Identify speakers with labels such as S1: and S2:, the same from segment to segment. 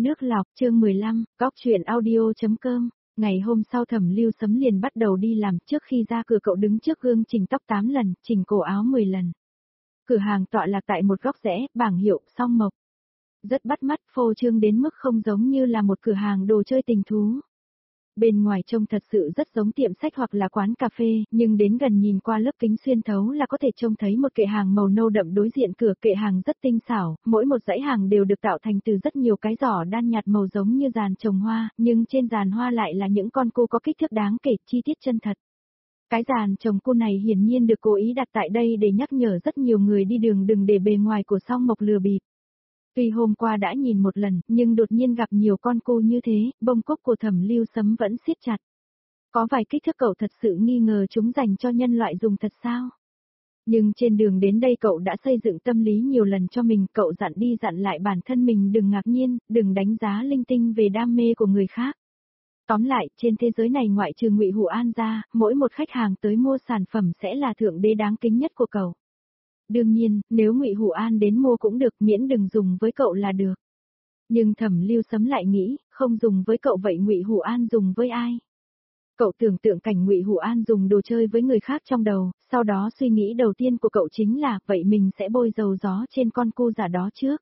S1: Nước lọc chương 15, góc chuyện audio.com. Ngày hôm sau Thẩm Lưu Sấm liền bắt đầu đi làm, trước khi ra cửa cậu đứng trước gương chỉnh tóc 8 lần, chỉnh cổ áo 10 lần. Cửa hàng tọa lạc tại một góc rẽ, bảng hiệu, song mộc. Rất bắt mắt, phô trương đến mức không giống như là một cửa hàng đồ chơi tình thú. Bên ngoài trông thật sự rất giống tiệm sách hoặc là quán cà phê, nhưng đến gần nhìn qua lớp kính xuyên thấu là có thể trông thấy một kệ hàng màu nâu đậm đối diện cửa. Kệ hàng rất tinh xảo, mỗi một dãy hàng đều được tạo thành từ rất nhiều cái giỏ đan nhạt màu giống như giàn trồng hoa, nhưng trên giàn hoa lại là những con cua có kích thước đáng kể, chi tiết chân thật. Cái giàn trồng cua này hiển nhiên được cố ý đặt tại đây để nhắc nhở rất nhiều người đi đường đừng để bề ngoài của song mộc lừa bịp. Tuy hôm qua đã nhìn một lần, nhưng đột nhiên gặp nhiều con cua như thế, bông cúc của Thẩm Lưu Sấm vẫn siết chặt. Có vài kích thước cậu thật sự nghi ngờ chúng dành cho nhân loại dùng thật sao? Nhưng trên đường đến đây cậu đã xây dựng tâm lý nhiều lần cho mình, cậu dặn đi dặn lại bản thân mình đừng ngạc nhiên, đừng đánh giá linh tinh về đam mê của người khác. Tóm lại, trên thế giới này ngoại trừ Ngụy Hủ An ra, mỗi một khách hàng tới mua sản phẩm sẽ là thượng đế đáng kính nhất của cậu. Đương nhiên, nếu Ngụy Hủ An đến mua cũng được, miễn đừng dùng với cậu là được. Nhưng Thẩm Lưu Sấm lại nghĩ, không dùng với cậu vậy Ngụy Hủ An dùng với ai? Cậu tưởng tượng cảnh Ngụy Hủ An dùng đồ chơi với người khác trong đầu, sau đó suy nghĩ đầu tiên của cậu chính là, vậy mình sẽ bôi dầu gió trên con cu giả đó trước.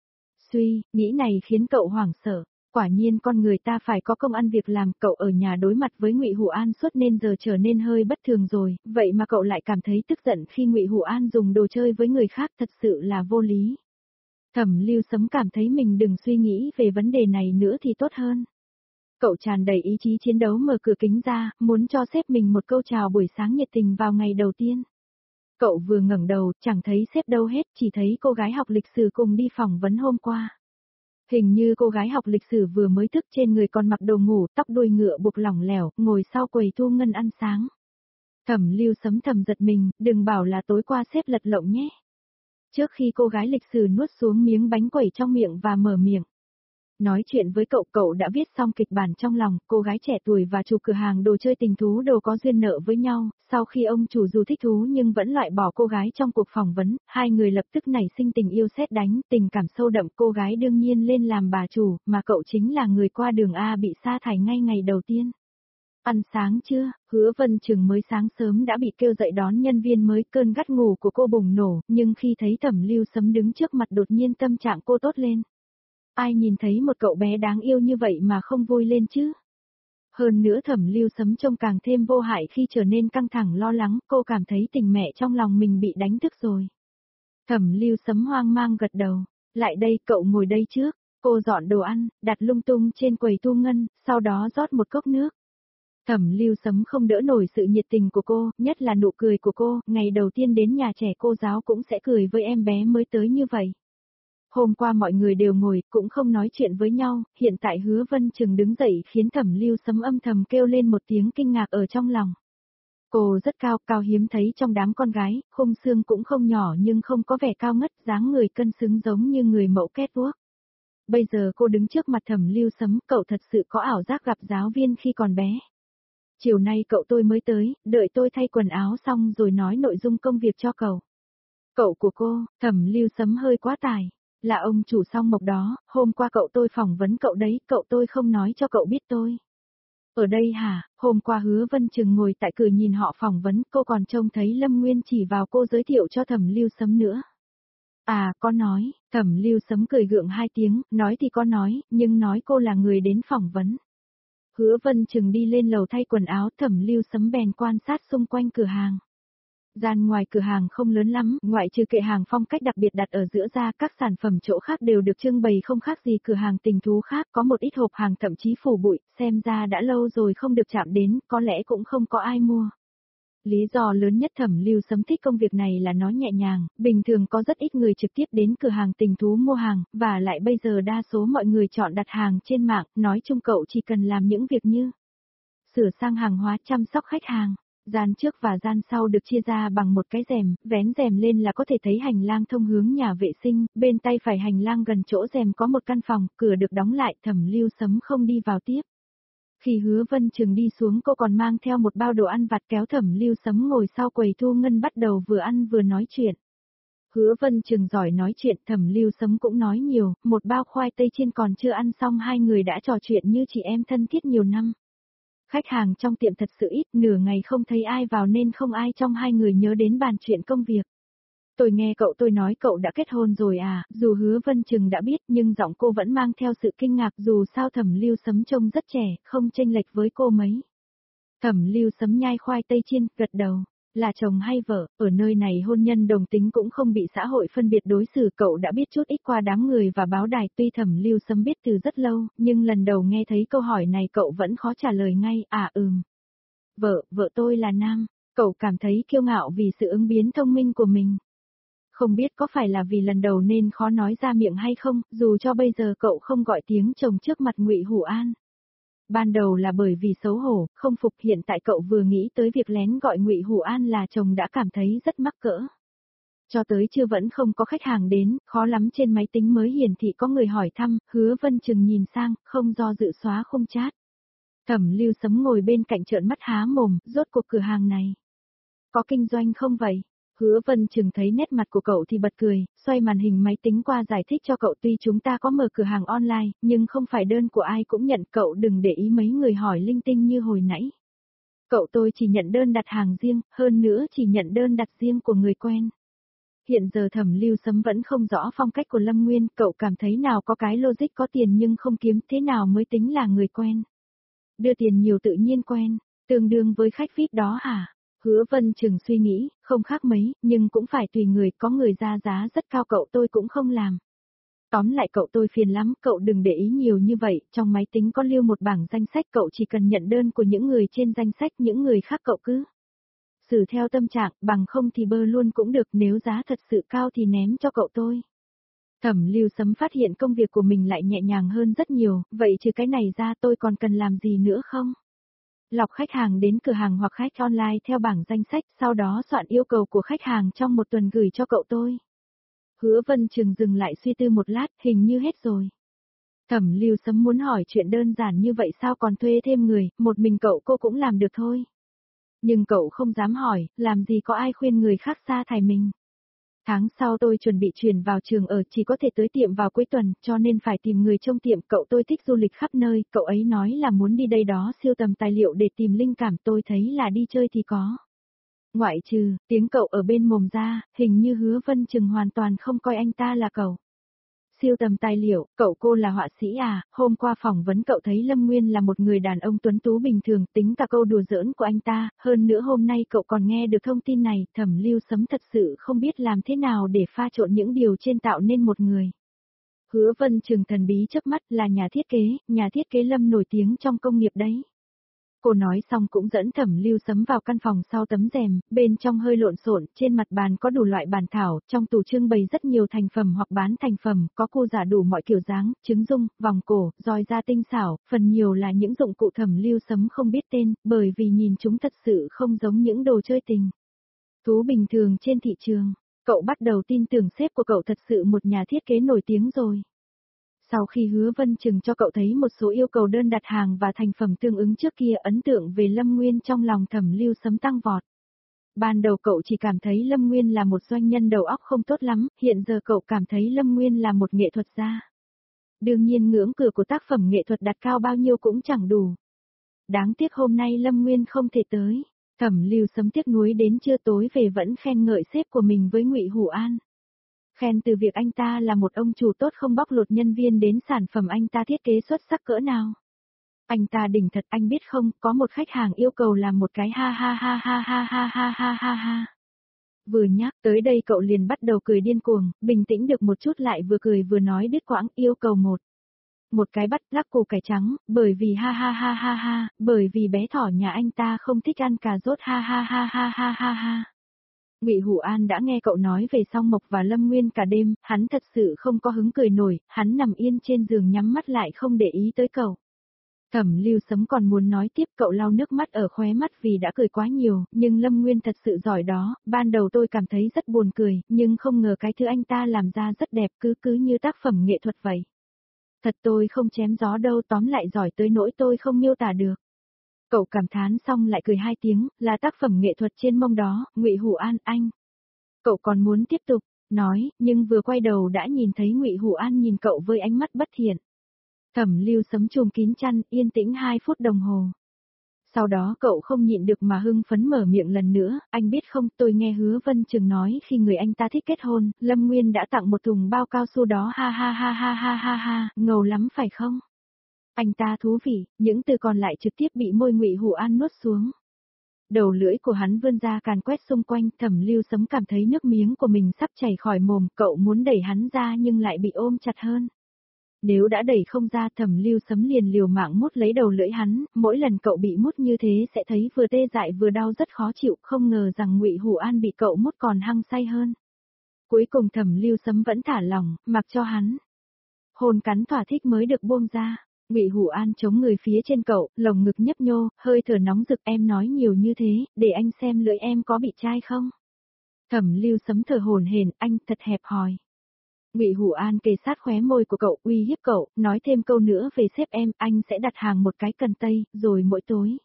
S1: Nghĩ này khiến cậu hoảng sợ. Quả nhiên con người ta phải có công ăn việc làm, cậu ở nhà đối mặt với Ngụy Hủ An suốt nên giờ trở nên hơi bất thường rồi, vậy mà cậu lại cảm thấy tức giận khi Ngụy Hủ An dùng đồ chơi với người khác, thật sự là vô lý. Thẩm Lưu Sấm cảm thấy mình đừng suy nghĩ về vấn đề này nữa thì tốt hơn. Cậu tràn đầy ý chí chiến đấu mở cửa kính ra, muốn cho sếp mình một câu chào buổi sáng nhiệt tình vào ngày đầu tiên. Cậu vừa ngẩng đầu, chẳng thấy sếp đâu hết, chỉ thấy cô gái học lịch sử cùng đi phỏng vấn hôm qua. Hình như cô gái học lịch sử vừa mới thức, trên người còn mặc đồ ngủ, tóc đuôi ngựa buộc lỏng lẻo, ngồi sau quầy thu ngân ăn sáng. Thẩm Lưu Sấm thầm giật mình, đừng bảo là tối qua sếp lật lọng nhé. Trước khi cô gái lịch sử nuốt xuống miếng bánh quẩy trong miệng và mở miệng. Nói chuyện với cậu đã viết xong kịch bản trong lòng, cô gái trẻ tuổi và chủ cửa hàng đồ chơi tình thú đồ có duyên nợ với nhau, sau khi ông chủ dù thích thú nhưng vẫn loại bỏ cô gái trong cuộc phỏng vấn, hai người lập tức nảy sinh tình yêu sét đánh, tình cảm sâu đậm, cô gái đương nhiên lên làm bà chủ, mà cậu chính là người qua đường A bị sa thải ngay ngày đầu tiên. Ăn sáng chưa? Hứa Vân Trừng mới sáng sớm đã bị kêu dậy đón nhân viên mới, cơn gắt ngủ của cô bùng nổ, nhưng khi thấy Thẩm Lưu Sấm đứng trước mặt đột nhiên tâm trạng cô tốt lên. Ai nhìn thấy một cậu bé đáng yêu như vậy mà không vui lên chứ? Hơn nữa Thẩm Lưu Sấm trông càng thêm vô hại khi trở nên căng thẳng lo lắng, cô cảm thấy tình mẹ trong lòng mình bị đánh thức rồi. Thẩm Lưu Sấm hoang mang gật đầu, lại đây cậu ngồi đây trước, cô dọn đồ ăn, đặt lung tung trên quầy thu ngân, sau đó rót một cốc nước. Thẩm Lưu Sấm không đỡ nổi sự nhiệt tình của cô, nhất là nụ cười của cô, ngày đầu tiên đến nhà trẻ cô giáo cũng sẽ cười với em bé mới tới như vậy. Hôm qua mọi người đều ngồi, cũng không nói chuyện với nhau, hiện tại Hứa Vân Trừng đứng dậy khiến Thẩm Lưu Sấm âm thầm kêu lên một tiếng kinh ngạc ở trong lòng. Cô rất cao, cao hiếm thấy trong đám con gái, khung xương cũng không nhỏ nhưng không có vẻ cao ngất, dáng người cân xứng giống như người mẫu catwalk. Bây giờ cô đứng trước mặt Thẩm Lưu Sấm, cậu thật sự có ảo giác gặp giáo viên khi còn bé. Chiều nay cậu tôi mới tới, đợi tôi thay quần áo xong rồi nói nội dung công việc cho cậu. Cậu của cô, Thẩm Lưu Sấm hơi quá tài. Là ông chủ song mộc đó, hôm qua cậu tôi phỏng vấn cậu đấy, cậu tôi không nói cho cậu biết tôi. Ở đây hả, hôm qua Hứa Vân Trừng ngồi tại cửa nhìn họ phỏng vấn, cô còn trông thấy Lâm Nguyên chỉ vào cô giới thiệu cho Thẩm Lưu Sấm nữa. À, có nói, Thẩm Lưu Sấm cười gượng hai tiếng, nói thì có nói, nhưng nói cô là người đến phỏng vấn. Hứa Vân Trừng đi lên lầu thay quần áo, Thẩm Lưu Sấm bèn quan sát xung quanh cửa hàng. Gian ngoài cửa hàng không lớn lắm, ngoại trừ kệ hàng phong cách đặc biệt đặt ở giữa ra, các sản phẩm chỗ khác đều được trưng bày không khác gì cửa hàng tình thú khác, có một ít hộp hàng thậm chí phủ bụi, xem ra đã lâu rồi không được chạm đến, có lẽ cũng không có ai mua. Lý do lớn nhất Thẩm Lưu Sấm thích công việc này là nó nhẹ nhàng, bình thường có rất ít người trực tiếp đến cửa hàng tình thú mua hàng, và lại bây giờ đa số mọi người chọn đặt hàng trên mạng, nói chung cậu chỉ cần làm những việc như sửa sang hàng hóa, chăm sóc khách hàng. Gian trước và gian sau được chia ra bằng một cái rèm, vén rèm lên là có thể thấy hành lang thông hướng nhà vệ sinh, bên tay phải hành lang gần chỗ rèm có một căn phòng, cửa được đóng lại, Thẩm Lưu Sấm không đi vào tiếp. Khi Hứa Vân Trừng đi xuống cô còn mang theo một bao đồ ăn vặt kéo Thẩm Lưu Sấm ngồi sau quầy thu ngân bắt đầu vừa ăn vừa nói chuyện. Hứa Vân Trừng giỏi nói chuyện, Thẩm Lưu Sấm cũng nói nhiều, một bao khoai tây chiên còn chưa ăn xong hai người đã trò chuyện như chị em thân thiết nhiều năm. Khách hàng trong tiệm thật sự ít, nửa ngày không thấy ai vào nên không ai trong hai người nhớ đến bàn chuyện công việc. Tôi nghe cậu tôi nói cậu đã kết hôn rồi à, dù Hứa Vân Trừng đã biết nhưng giọng cô vẫn mang theo sự kinh ngạc, dù sao Thẩm Lưu Sấm trông rất trẻ, không chênh lệch với cô mấy. Thẩm Lưu Sấm nhai khoai tây chiên, gật đầu. Là chồng hay vợ, ở nơi này hôn nhân đồng tính cũng không bị xã hội phân biệt đối xử, cậu đã biết chút ít qua đám người và báo đài, tuy Thẩm Lưu Sấm biết từ rất lâu, nhưng lần đầu nghe thấy câu hỏi này cậu vẫn khó trả lời ngay, vợ tôi là nam, cậu cảm thấy kiêu ngạo vì sự ứng biến thông minh của mình. Không biết có phải là vì lần đầu nên khó nói ra miệng hay không, dù cho bây giờ cậu không gọi tiếng chồng trước mặt Ngụy Hủ An. Ban đầu là bởi vì xấu hổ, không phục, hiện tại cậu vừa nghĩ tới việc lén gọi Ngụy Hủ An là chồng đã cảm thấy rất mắc cỡ. Cho tới chưa vẫn không có khách hàng đến, khó lắm trên máy tính mới hiển thị có người hỏi thăm, Hứa Vân Trừng nhìn sang, không do dự xóa khung chat. Thẩm Lưu Sấm ngồi bên cạnh trợn mắt há mồm, rốt cuộc cửa hàng này có kinh doanh không vậy? Hứa Vân Trừng thấy nét mặt của cậu thì bật cười, xoay màn hình máy tính qua giải thích cho cậu, tuy chúng ta có mở cửa hàng online, nhưng không phải đơn của ai cũng nhận, cậu đừng để ý mấy người hỏi linh tinh như hồi nãy. Cậu tôi chỉ nhận đơn đặt hàng riêng, hơn nữa chỉ nhận đơn đặt riêng của người quen. Hiện giờ Thẩm Lưu Sấm vẫn không rõ phong cách của Lâm Nguyên, cậu cảm thấy nào có cái logic có tiền nhưng không kiếm, thế nào mới tính là người quen? Đưa tiền nhiều tự nhiên quen, tương đương với khách VIP đó hả? Hứa Vân Trừng suy nghĩ, không khác mấy, nhưng cũng phải tùy người, có người ra giá rất cao cậu tôi cũng không làm. Tóm lại cậu tôi phiền lắm, cậu đừng để ý nhiều như vậy, trong máy tính có lưu một bảng danh sách, cậu chỉ cần nhận đơn của những người trên danh sách, những người khác cậu cứ xử theo tâm trạng, bằng không thì bơ luôn cũng được, nếu giá thật sự cao thì ném cho cậu tôi. Thẩm Lưu Sấm phát hiện công việc của mình lại nhẹ nhàng hơn rất nhiều, vậy trừ cái này ra tôi còn cần làm gì nữa không? Lọc khách hàng đến cửa hàng hoặc khách online theo bảng danh sách, sau đó soạn yêu cầu của khách hàng trong một tuần gửi cho cậu tôi. Hứa Vân Trừng dừng lại suy tư một lát, hình như hết rồi. Thẩm Lưu Sấm muốn hỏi chuyện đơn giản như vậy sao còn thuê thêm người, một mình cậu cô cũng làm được thôi. Nhưng cậu không dám hỏi, làm gì có ai khuyên người khác sa thải mình. Tháng sau tôi chuẩn bị chuyển vào trường ở, chỉ có thể tới tiệm vào cuối tuần, cho nên phải tìm người trông tiệm, cậu tôi thích du lịch khắp nơi, cậu ấy nói là muốn đi đây đó siêu tầm tài liệu để tìm linh cảm, tôi thấy là đi chơi thì có. Ngoại trừ, tiếng cậu ở bên mồm ra, hình như Hứa Vân Trừng hoàn toàn không coi anh ta là cậu. Siêu tầm tài liệu, cậu cô là họa sĩ à, hôm qua phỏng vấn cậu thấy Lâm Nguyên là một người đàn ông tuấn tú bình thường, tính cả câu đùa giỡn của anh ta, hơn nữa hôm nay cậu còn nghe được thông tin này, Thẩm Lưu Sấm thật sự không biết làm thế nào để pha trộn những điều trên tạo nên một người. Hứa Vân Trừng thần bí chớp mắt, là nhà thiết kế Lâm nổi tiếng trong công nghiệp đấy. Cô nói xong cũng dẫn Thẩm Lưu Sấm vào căn phòng sau tấm rèm, bên trong hơi lộn xộn, trên mặt bàn có đủ loại bản thảo, trong tủ trưng bày rất nhiều thành phẩm hoặc bán thành phẩm, có cô giả đủ mọi kiểu dáng, trứng dung, vòng cổ, roi da tinh xảo, phần nhiều là những dụng cụ Thẩm Lưu Sấm không biết tên, bởi vì nhìn chúng thật sự không giống những đồ chơi tình thú bình thường trên thị trường. Cậu bắt đầu tin tưởng sếp của cậu thật sự một nhà thiết kế nổi tiếng rồi. Sau khi Hứa Vân Trừng cho cậu thấy một số yêu cầu đơn đặt hàng và thành phẩm tương ứng trước kia, ấn tượng về Lâm Nguyên trong lòng Thẩm Lưu Sấm tăng vọt. Ban đầu cậu chỉ cảm thấy Lâm Nguyên là một doanh nhân đầu óc không tốt lắm, hiện giờ cậu cảm thấy Lâm Nguyên là một nghệ thuật gia. Đương nhiên ngưỡng cửa của tác phẩm nghệ thuật đặt cao bao nhiêu cũng chẳng đủ. Đáng tiếc hôm nay Lâm Nguyên không thể tới. Thẩm Lưu Sấm tiếc nuối đến trưa tối về vẫn khen ngợi sếp của mình với Ngụy Hủ An. Khen từ việc anh ta là một ông chủ tốt không bóc lột nhân viên đến sản phẩm anh ta thiết kế xuất sắc cỡ nào. Anh ta đỉnh thật, anh biết không, có một khách hàng yêu cầu làm một cái ha ha ha ha ha ha ha ha ha ha. Vừa nhắc tới đây cậu liền bắt đầu cười điên cuồng, bình tĩnh được một chút lại vừa cười vừa nói đứt quãng, yêu cầu một cái bắt lắc củ cải trắng, bởi vì ha ha ha ha ha, bởi vì bé thỏ nhà anh ta không thích ăn cà rốt ha ha ha ha ha ha ha. Ngụy Hủ An đã nghe cậu nói về Song Mộc và Lâm Nguyên cả đêm, hắn thật sự không có hứng cười nổi, hắn nằm yên trên giường nhắm mắt lại không để ý tới cậu. Thẩm Lưu Sấm còn muốn nói tiếp, cậu lau nước mắt ở khóe mắt vì đã cười quá nhiều, nhưng Lâm Nguyên thật sự giỏi đó, ban đầu tôi cảm thấy rất buồn cười, nhưng không ngờ cái thứ anh ta làm ra rất đẹp, cứ như tác phẩm nghệ thuật vậy. Thật tôi không chém gió đâu, tóm lại giỏi tới nỗi tôi không miêu tả được. Cậu cảm thán xong lại cười hai tiếng, là tác phẩm nghệ thuật trên mông đó, Ngụy Hủ An anh. Cậu còn muốn tiếp tục, nói, nhưng vừa quay đầu đã nhìn thấy Ngụy Hủ An nhìn cậu với ánh mắt bất thiện. Thẩm Lưu Sấm chùm kín chăn, yên tĩnh 2 phút đồng hồ. Sau đó cậu không nhịn được mà hưng phấn mở miệng lần nữa, anh biết không, tôi nghe Hứa Vân Trường nói khi người anh ta thích kết hôn, Lâm Nguyên đã tặng một thùng bao cao su đó, ha ha ha ha ha ha ha, ngầu lắm phải không? Anh ta thú vị, những từ còn lại trực tiếp bị môi Ngụy Hủ An nuốt xuống. Đầu lưỡi của hắn vươn ra càn quét xung quanh, Thẩm Lưu Sấm cảm thấy nước miếng của mình sắp chảy khỏi mồm, cậu muốn đẩy hắn ra nhưng lại bị ôm chặt hơn. Nếu đã đẩy không ra, Thẩm Lưu Sấm liền liều mạng mút lấy đầu lưỡi hắn, mỗi lần cậu bị mút như thế sẽ thấy vừa tê dại vừa đau rất khó chịu, không ngờ rằng Ngụy Hủ An bị cậu mút còn hăng say hơn. Cuối cùng Thẩm Lưu Sấm vẫn thả lỏng, mặc cho hắn hôn cắn thỏa thích mới được buông ra. Ngụy Hủ An chống người phía trên cậu, lồng ngực nhấp nhô, hơi thở nóng rực, em nói nhiều như thế, để anh xem lưỡi em có bị chai không. Thẩm Lưu Sấm thở hổn hển, anh thật hẹp hòi. Ngụy Hủ An kề sát khóe môi của cậu, uy hiếp cậu, nói thêm câu nữa về sếp em, anh sẽ đặt hàng một cái cần tây, rồi mỗi tối.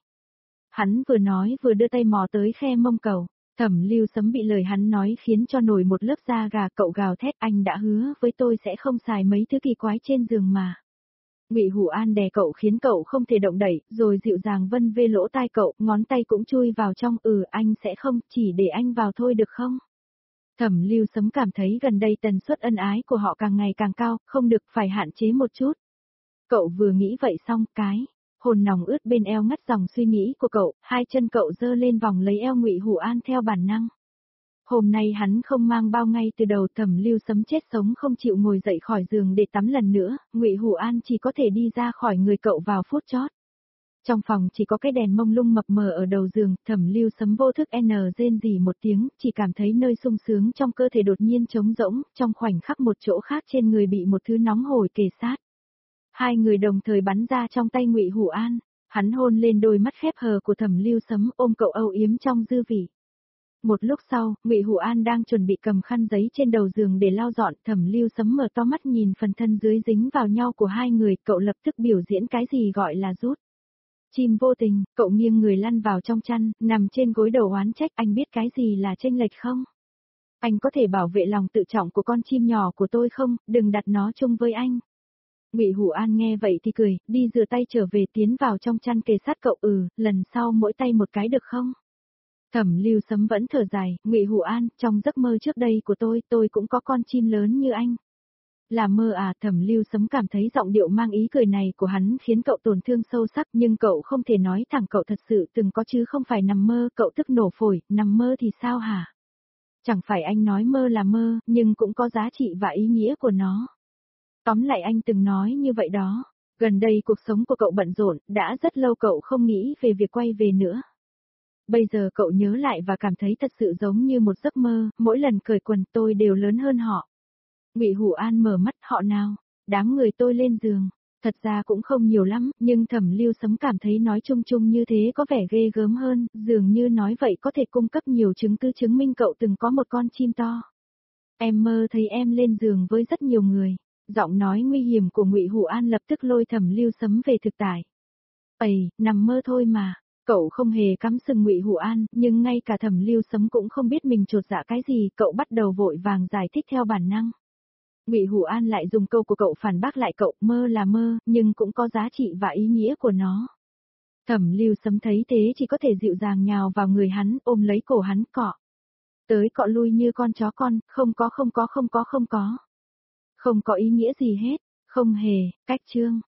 S1: Hắn vừa nói vừa đưa tay mò tới khe mông cậu. Thẩm Lưu Sấm bị lời hắn nói khiến cho nổi một lớp da gà, cậu gào thét, anh đã hứa với tôi sẽ không xài mấy thứ kỳ quái trên giường mà. Ngụy Hủ An đè cậu khiến cậu không thể động đậy, rồi dịu dàng vân vê lỗ tai cậu, ngón tay cũng chui vào trong, anh sẽ không, chỉ để anh vào thôi được không? Thẩm Lưu Sấm cảm thấy gần đây tần suất ân ái của họ càng ngày càng cao, không được, phải hạn chế một chút. Cậu vừa nghĩ vậy xong, cái hồn nòng ướt bên eo ngắt dòng suy nghĩ của cậu, hai chân cậu giơ lên vòng lấy eo Ngụy Hủ An theo bản năng. Hôm nay hắn không mang bao ngay từ đầu, Thẩm Lưu Sấm chết sống không chịu ngồi dậy khỏi giường để tắm lần nữa, Ngụy Hủ An chỉ có thể đi ra khỏi người cậu vào phút chót. Trong phòng chỉ có cái đèn mông lung mập mờ ở đầu giường, Thẩm Lưu Sấm vô thức rên rỉ một tiếng, chỉ cảm thấy nơi sung sướng trong cơ thể đột nhiên trống rỗng, trong khoảnh khắc một chỗ khác trên người bị một thứ nóng hổi kề sát. Hai người đồng thời bắn ra trong tay Ngụy Hủ An, hắn hôn lên đôi mắt khép hờ của Thẩm Lưu Sấm, ôm cậu âu yếm trong dư vị. Một lúc sau, Ngụy Hủ An đang chuẩn bị cầm khăn giấy trên đầu giường để lau dọn, Thẩm Lưu Sấm mở to mắt nhìn phần thân dưới dính vào nhau của hai người, cậu lập tức biểu diễn cái gì gọi là rút. Chim vô tình, cậu nghiêng người lăn vào trong chăn, nằm trên gối đầu oán trách, anh biết cái gì là chênh lệch không? Anh có thể bảo vệ lòng tự trọng của con chim nhỏ của tôi không, đừng đặt nó chung với anh. Ngụy Hủ An nghe vậy thì cười, đi rửa tay trở về tiến vào trong chăn kề sát cậu, lần sau mỗi tay một cái được không? Thẩm Lưu Sấm vẫn thở dài, Ngụy Hủ An, trong giấc mơ trước đây của tôi cũng có con chim lớn như anh. Là mơ à? Thẩm Lưu Sấm cảm thấy giọng điệu mang ý cười này của hắn khiến cậu tổn thương sâu sắc, nhưng cậu không thể nói thẳng cậu thật sự từng có chứ không phải nằm mơ, cậu tức nổ phổi, nằm mơ thì sao hả? Chẳng phải anh nói mơ là mơ, nhưng cũng có giá trị và ý nghĩa của nó. Tóm lại anh từng nói như vậy đó. Gần đây cuộc sống của cậu bận rộn, đã rất lâu cậu không nghĩ về việc quay về nữa. Bây giờ cậu nhớ lại và cảm thấy thật sự giống như một giấc mơ, mỗi lần cởi quần tôi đều lớn hơn họ. Ngụy Hủ An mở mắt, họ nào? Đám người tôi lên giường. Thật ra cũng không nhiều lắm, nhưng Thẩm Lưu Sấm cảm thấy nói chung chung như thế có vẻ ghê gớm hơn, dường như nói vậy có thể cung cấp nhiều chứng cứ chứng minh cậu từng có một con chim to. Em mơ thấy em lên giường với rất nhiều người. Giọng nói nguy hiểm của Ngụy Hủ An lập tức lôi Thẩm Lưu Sấm về thực tại. Ây, nằm mơ thôi mà. Cậu không hề cắm sừng Ngụy Hủ An, nhưng ngay cả Thẩm Lưu Sấm cũng không biết mình chột dạ cái gì, cậu bắt đầu vội vàng giải thích theo bản năng. Ngụy Hủ An lại dùng câu của cậu phản bác lại cậu, mơ là mơ, nhưng cũng có giá trị và ý nghĩa của nó. Thẩm Lưu Sấm thấy thế chỉ có thể dịu dàng nhào vào người hắn, ôm lấy cổ hắn cọ. Tới cọ lui như con chó con, không có. Không có ý nghĩa gì hết, không hề, cách chương.